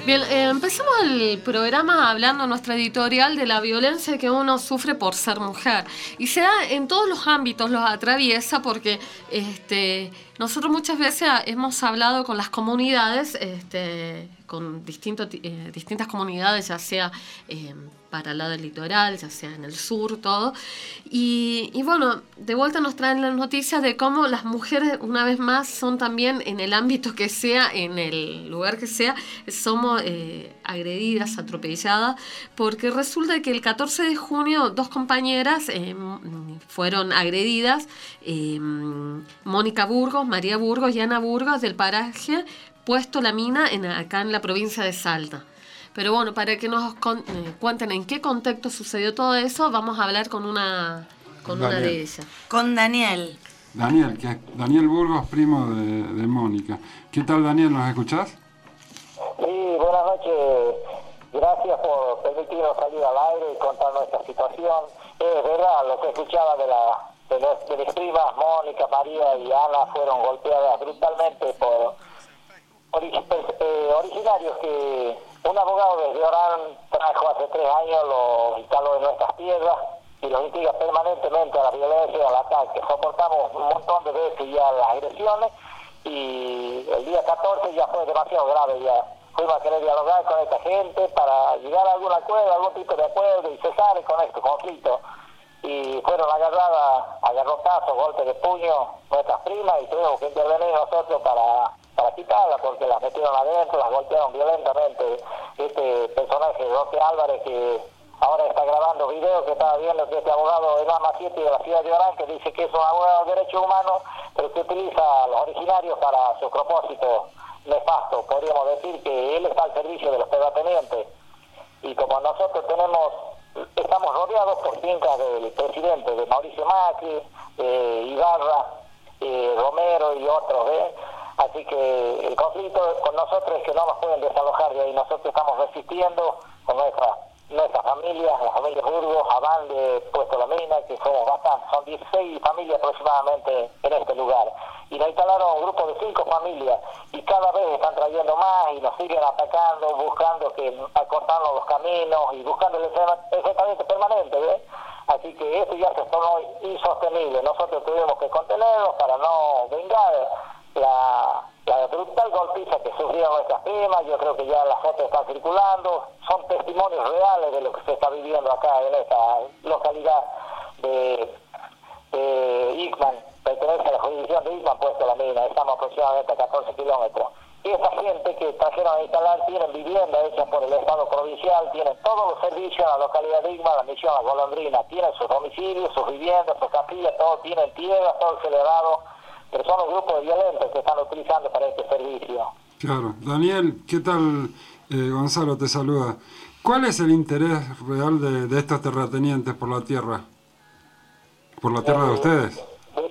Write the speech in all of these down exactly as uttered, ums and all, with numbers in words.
Bien, eh, empezamos el programa hablando en nuestra editorial de la violencia que uno sufre por ser mujer. Y se da en todos los ámbitos, los atraviesa porque este, nosotros muchas veces hemos hablado con las comunidades, este, con distinto, eh, distintas comunidades, ya sea eh, para el lado del litoral, ya sea en el sur, todo. Y, y bueno, de vuelta nos traen las noticias de cómo las mujeres, una vez más, son también en el ámbito que sea, en el lugar que sea, somos eh, agredidas, atropelladas, porque resulta que el catorce de junio dos compañeras eh, fueron agredidas, eh, Mónica Burgos, María Burgos y Ana Burgos, del paraje Puesto La Mina, en, acá en la provincia de Salta. Pero bueno, para que nos con, eh, cuenten en qué contexto sucedió todo eso, vamos a hablar con una con Daniel. Una de ellas. Con Daniel. Daniel, que Daniel Burgos, primo de, de Mónica. ¿Qué tal, Daniel? ¿Nos escuchás? Sí, buenas noches. Gracias por permitirnos salir al aire y contar nuestra situación. Es verdad, lo que escuchaba de, la, de, las, de mis primas, Mónica, María y Ana, fueron golpeadas brutalmente por orig, eh, originarios que un abogado desde Orán trajo hace tres años, los instaló en nuestras tierras y los instiga permanentemente a la violencia y al ataque. Soportamos un montón de veces ya las agresiones y el día catorce ya fue demasiado grave. Ya fuimos a querer dialogar con esta gente para llegar a algún acuerdo, algún tipo de acuerdo y cesar con este conflicto. Y fueron agarradas a garrotazos, golpes de puño nuestras primas y tuvimos que intervenir nosotros para... para quitarla, porque las metieron adentro, las golpearon violentamente. Este personaje, Roque Álvarez, que ahora está grabando videos, que estaba viendo que este abogado en AMA siete de la ciudad de Orán, que dice que es un abogado de derechos humanos, pero que utiliza a los originarios para su propósito nefasto. Podríamos decir que él está al servicio de los terratenientes. Y como nosotros tenemos, estamos rodeados por fincas del presidente, de Mauricio Macri, eh, Ibarra, eh, Romero y otros, ¿eh? Así que el conflicto con nosotros es que no nos pueden desalojar de ahí. Nosotros estamos resistiendo con nuestra nuestra familia, la familia Burgos, Abán de Puesto La Mina, que somos bastantes, son dieciséis familias aproximadamente en este lugar. Y nos instalaron un grupo de cinco familias y cada vez están trayendo más y nos siguen atacando, buscando que acortarnos los caminos y buscando el enfrentamiento permanente, ¿ves? Así que esto ya se tornó insostenible. Nosotros tuvimos que contenerlos para no vengar la, la brutal golpiza que sufrieron nuestras primas. Yo creo que ya las fotos están circulando, son testimonios reales de lo que se está viviendo acá en esta localidad de, de Ickman, pertenece a la jurisdicción de Ickman, Puesto La Mina, estamos aproximadamente a catorce kilómetros. Y esta gente que trajeron a instalar tienen vivienda hecha por el Estado provincial, tienen todos los servicios en la localidad de Ickman, la misión La Golondrina, tienen sus domicilios, sus viviendas, sus capillas, todo, tienen tierras, todo acelerado. Pero son los grupos de violentos que están utilizando para este servicio. Claro. Daniel, ¿qué tal? Eh, Gonzalo te saluda. ¿Cuál es el interés real de, de estos terratenientes por la tierra? ¿Por la tierra eh, de ustedes?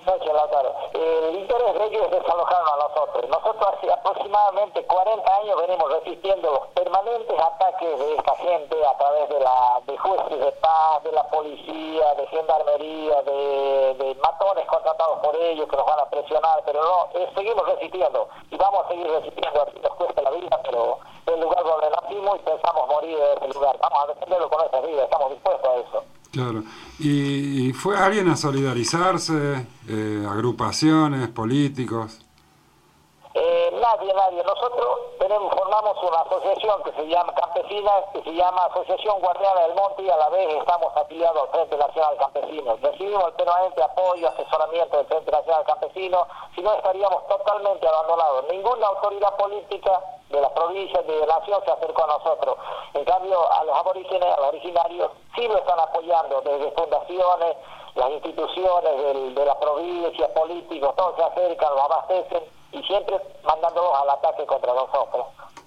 El interés de ellos es desalojarnos a nosotros. Nosotros hace aproximadamente cuarenta años venimos resistiendo los permanentes ataques de esta gente a través de la de jueces de paz, de la policía, de gendarmería, de, de matones contratados por ellos que nos van a presionar, pero no, eh, seguimos resistiendo y vamos a seguir resistiendo, así nos cuesta la vida, pero es el lugar donde nacimos y pensamos morir en ese lugar. Vamos a defenderlo con nuestra vida, estamos dispuestos a eso. Claro. ¿Y, y fue alguien a solidarizarse? Eh, ¿Agrupaciones, políticos? Eh, nadie, nadie. Nosotros tenemos, formamos una asociación que se llama Campesina, que se llama Asociación Guardiana del Monte y a la vez estamos afiliados al Frente Nacional Campesino. Recibimos el permanente apoyo, asesoramiento del Frente Nacional Campesino, si no estaríamos totalmente abandonados. Ninguna autoridad política de la provincia, de la nación se acercó a nosotros. En cambio, a los aborígenes, a los originarios, sí lo están apoyando desde fundaciones, las instituciones del, de la provincia, políticos, todos se acercan, los abastecen y siempre mandándolos al ataque contra nosotros.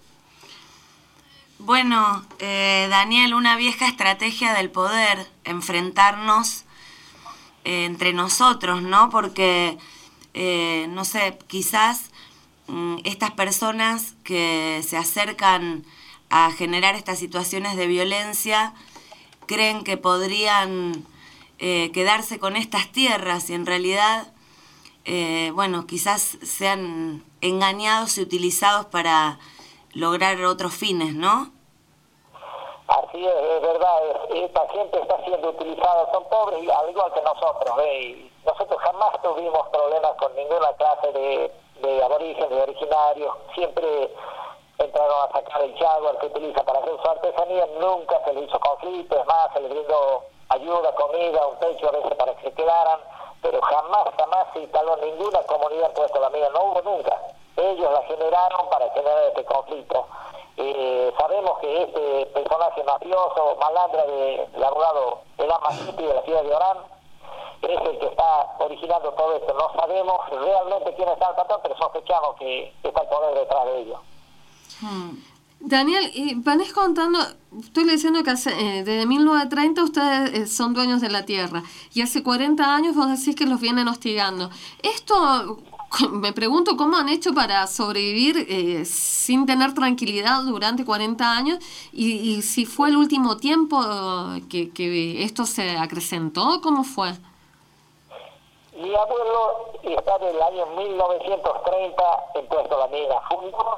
Bueno, eh, Daniel, una vieja estrategia del poder, enfrentarnos eh, entre nosotros, ¿no? Porque, eh, no sé, quizás mm, estas personas que se acercan a generar estas situaciones de violencia creen que podrían eh, quedarse con estas tierras y en realidad, eh, bueno, quizás sean engañados y utilizados para lograr otros fines, ¿no? Así es, es verdad, es, esta gente está siendo utilizada, son pobres al igual que nosotros, ¿eh? Y nosotros jamás tuvimos problemas con ninguna clase de, de aborígenes, de originarios, siempre entraron a sacar el jaguar que utiliza para hacer su artesanía, nunca se le hizo conflicto, es más, se le brindó ayuda, comida, un techo a veces para que se quedaran, pero jamás, jamás se instaló ninguna comunidad en Puesto La Mina, no hubo nunca. Ellos la generaron para generar este conflicto. Eh, sabemos que este personaje mafioso, malandra de abogado de la City de la ciudad de Orán, es el que está originando todo esto. No sabemos realmente quién está al patrón, pero sospechamos que está el poder detrás de ellos. Hmm. Daniel, y venís contando, estoy leyendo que hace, eh, desde mil novecientos treinta ustedes eh, son dueños de la tierra y hace cuarenta años vos decís que los vienen hostigando. Esto, me pregunto cómo han hecho para sobrevivir eh, sin tener tranquilidad durante cuarenta años y, y si fue el último tiempo que, que esto se acrecentó, ¿cómo fue? Mi abuelo está del año mil novecientos treinta en Puesto La Mina. Fundó.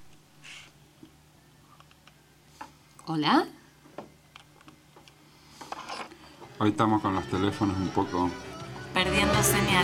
¿Hola? Hoy estamos con los teléfonos un poco... Perdiendo señal.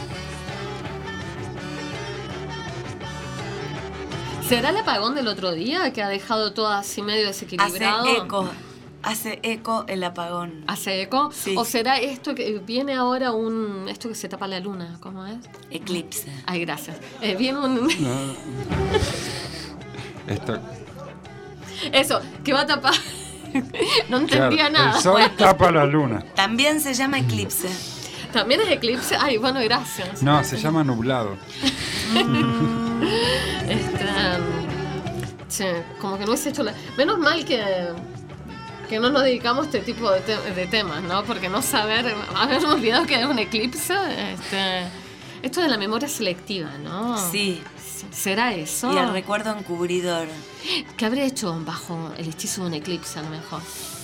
¿Será el apagón del otro día que ha dejado todo así medio desequilibrado? Hace eco, hace eco el apagón. ¿Hace eco? Sí. ¿O será esto que viene ahora un... esto que se tapa la luna? ¿Cómo es? Eclipse. Ay, gracias. Eh, viene un... No. Esto... Eso, que va a tapar... no entendía claro, nada. El sol tapa la luna. También se llama eclipse. ¿También es eclipse? Ay, bueno, gracias. No, se llama nublado. este, che, como que no hubiese hecho la... Menos mal que... que no nos dedicamos a este tipo de, te- de temas, ¿no? Porque no saber... habernos olvidado que era un eclipse... Este, esto de la memoria selectiva, ¿no? Sí. ¿Será eso? Y el recuerdo encubridor. ¿Qué habría hecho bajo el hechizo de un eclipse, a lo mejor?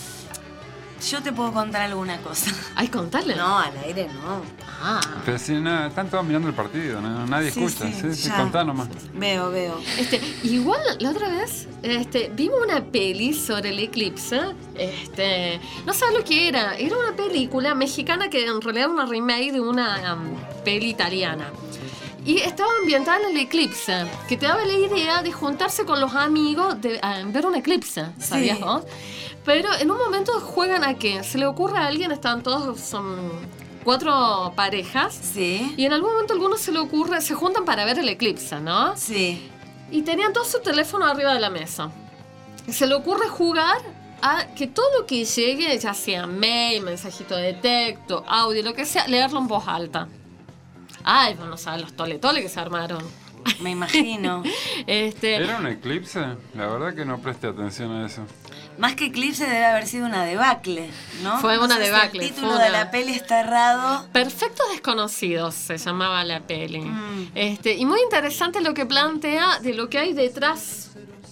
Yo te puedo contar alguna cosa. Ay, contarle. No, al aire no. Ah. Pero si no, están todos mirando el partido, ¿no? Nadie Sí, escucha. sí, Sí, sí, ya. contá nomás. Veo, veo. Este, igual la otra vez este, vimos una peli sobre el eclipse. Este, no sabes lo que era. Era una película mexicana que en realidad era una remake de una um, peli italiana. Y estaba ambientada en el eclipse, que te daba la idea de juntarse con los amigos de a ver un eclipse, ¿sabías Sí. vos? Pero en un momento juegan a que se le ocurre a alguien, están todos, son cuatro parejas, Sí. y en algún momento a algunos se le ocurre, se juntan para ver el eclipse, ¿no? Sí. Y tenían todo su teléfono arriba de la mesa. Y se le ocurre jugar a que todo lo que llegue, ya sea mail, mensajito de texto, audio, lo que sea, leerlo en voz alta. Ay, bueno, saben los tole tole que se armaron. Me imagino. este, ¿Era un eclipse? La verdad que no presté atención a eso. Más que eclipse debe haber sido una debacle, ¿no? Fue No una sé si debacle, el título fue una- de la peli está errado. Perfectos desconocidos se llamaba la peli. Mm. Este, y muy interesante lo que plantea de lo que hay detrás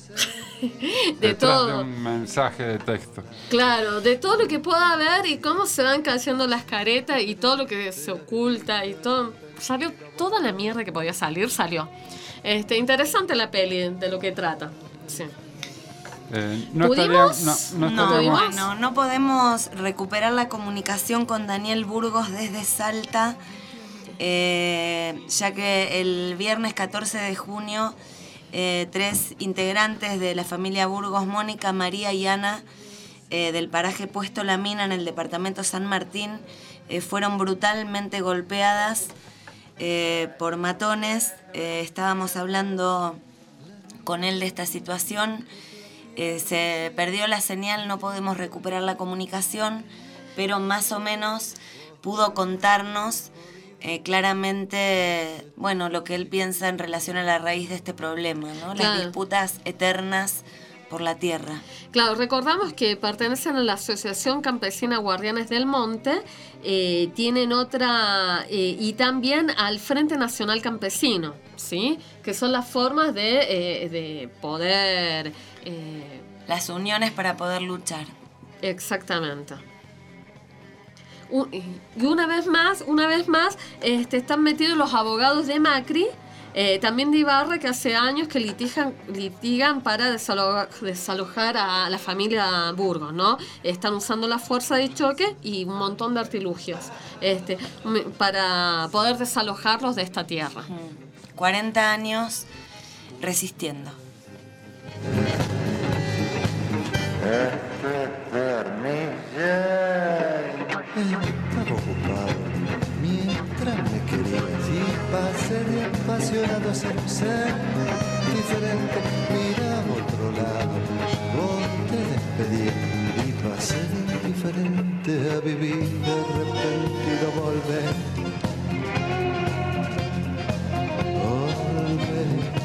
de Detrás todo. de un mensaje de texto. Claro, de todo lo que pueda haber y cómo se van cayendo las caretas y todo lo que se oculta y todo. Salió toda la mierda que podía salir, salió. Este, interesante la peli de lo que trata. Sí. Eh, no ¿Pudimos? estaría- no, no No, estaríamos- bueno, no podemos recuperar la comunicación con Daniel Burgos desde Salta, eh, ya que el viernes catorce de junio, eh, tres integrantes de la familia Burgos, Mónica, María y Ana, eh, del paraje Puesto La Mina en el departamento San Martín, eh, fueron brutalmente golpeadas eh, por matones. Eh, estábamos hablando con él de esta situación. Eh, se perdió la señal, no podemos recuperar la comunicación, pero más o menos pudo contarnos eh, claramente, bueno, lo que él piensa en relación a la raíz de este problema, ¿no? Claro. Las disputas eternas por la tierra. Claro, recordamos que pertenecen a la Asociación Campesina Guardianes del Monte, eh, tienen otra, eh, y también al Frente Nacional Campesino, ¿sí? Que son las formas de, eh, de poder... Eh, Las uniones para poder luchar. exactamente. U- y una vez más, una vez más, este, están metidos los abogados de Macri Eh, también de Ibarra, que hace años que litigan, litigan para desalojar, desalojar a la familia Burgos, ¿no? Están usando la fuerza de choque y un montón de artilugios este, para poder desalojarlos de esta tierra. cuarenta años resistiendo. Estaba ocupado mientras me querías y pasé de apasionado a ser un ser diferente. Mira a otro lado, vos te despedí y pasé de indiferente a vivir de repente y no volver. Volver.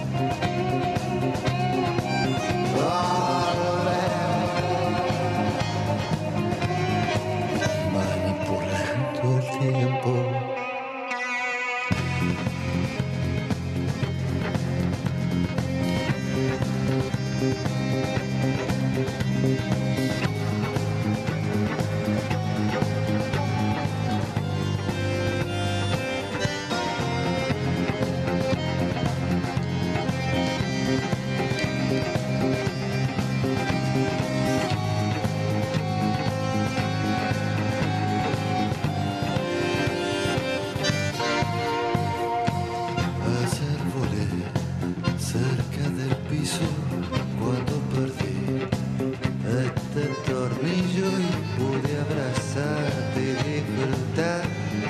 Manipulando el tiempo. Ayer volé cerca del piso cuando perdí este tornillo y pude abrazarte y disfrutar.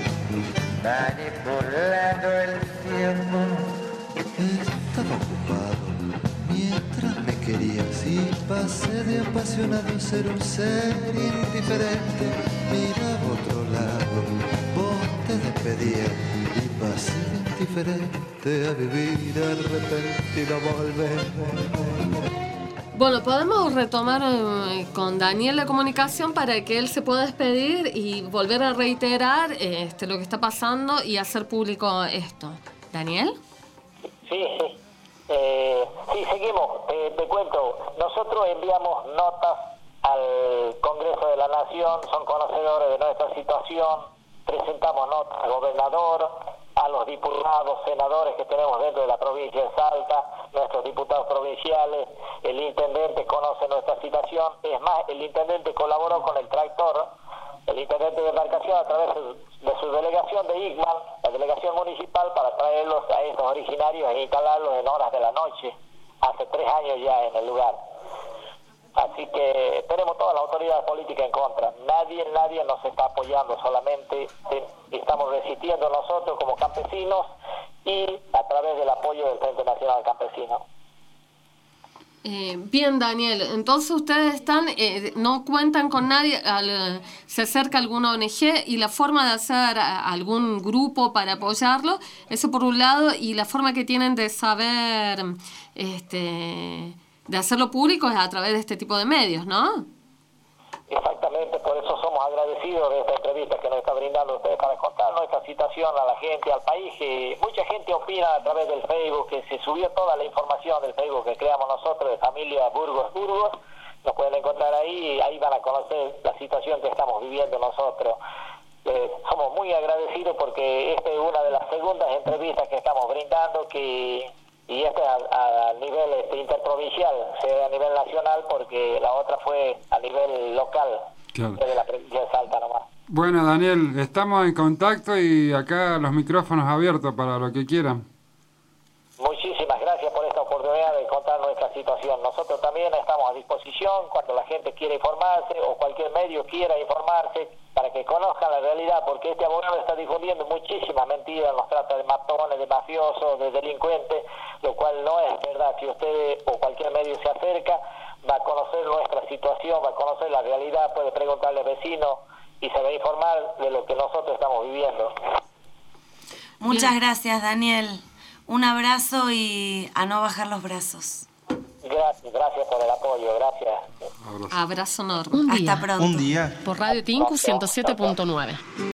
Manipulando el tiempo. Estaba ocupado mientras me querías y pasé de apasionado a ser un ser indiferente. Mira a otro lado, vos te despedías y pasé de indiferente a vivir de repente y no volver. Bueno, podemos retomar eh, con Daniel la comunicación para que él se pueda despedir y volver a reiterar eh, este, lo que está pasando y hacer público esto. ¿Daniel? Sí, sí. Eh, sí, seguimos. Eh, te cuento, nosotros enviamos notas al Congreso de la Nación, son conocedores de nuestra situación, presentamos notas al gobernador, a los diputados, senadores que tenemos dentro de la provincia de Salta, nuestros diputados provinciales, el intendente conoce nuestra situación, es más, el intendente colaboró con el tractor, el intendente de embarcación a través de su delegación de I C M A N, la delegación municipal, para traerlos a estos originarios e instalarlos en horas de la noche, hace tres años ya en el lugar. Así que tenemos toda la autoridad política en contra. Nadie, nadie nos está apoyando, solamente estamos resistiendo nosotros como campesinos y a través del apoyo del Frente Nacional Campesino. Eh, bien, Daniel, entonces ustedes están, eh, no cuentan con nadie, al, se acerca alguna O N G y la forma de hacer a, algún grupo para apoyarlo, eso por un lado, y la forma que tienen de saber, este, de hacerlo público es a través de este tipo de medios, ¿no? Exactamente, por eso somos agradecidos de esta entrevista que nos está brindando usted para contar nuestra situación a la gente, al país, que mucha gente opina a través del Facebook, que se subió toda la información del Facebook que creamos nosotros de familia Burgos Burgos, nos pueden encontrar ahí y ahí van a conocer la situación que estamos viviendo nosotros. Eh, somos muy agradecidos porque esta es una de las segundas entrevistas que estamos brindando, que y este a, a nivel este, interprovincial, sea a nivel nacional, porque la otra fue a nivel local, claro, de la provincia de Salta nomás. Bueno, Daniel, estamos en contacto y acá los micrófonos abiertos para lo que quieran. Muchísimas gracias por esta oportunidad de contar nuestra situación. Nosotros también estamos a disposición cuando la gente quiera informarse o cualquier medio quiera informarse para que conozcan la realidad, porque este abogado está difundiendo muchísimas mentiras, nos trata de matones, de mafiosos, de delincuentes, lo cual no es verdad. Si usted o cualquier medio se acerca, va a conocer nuestra situación, va a conocer la realidad, puede preguntarle al vecino y se va a informar de lo que nosotros estamos viviendo. Muchas gracias, Daniel. Un abrazo y a no bajar los brazos. Gracias, gracias por el apoyo, gracias. Abrazo enorme. Hasta pronto. Un día. Por Radio Tinku ciento siete punto nueve.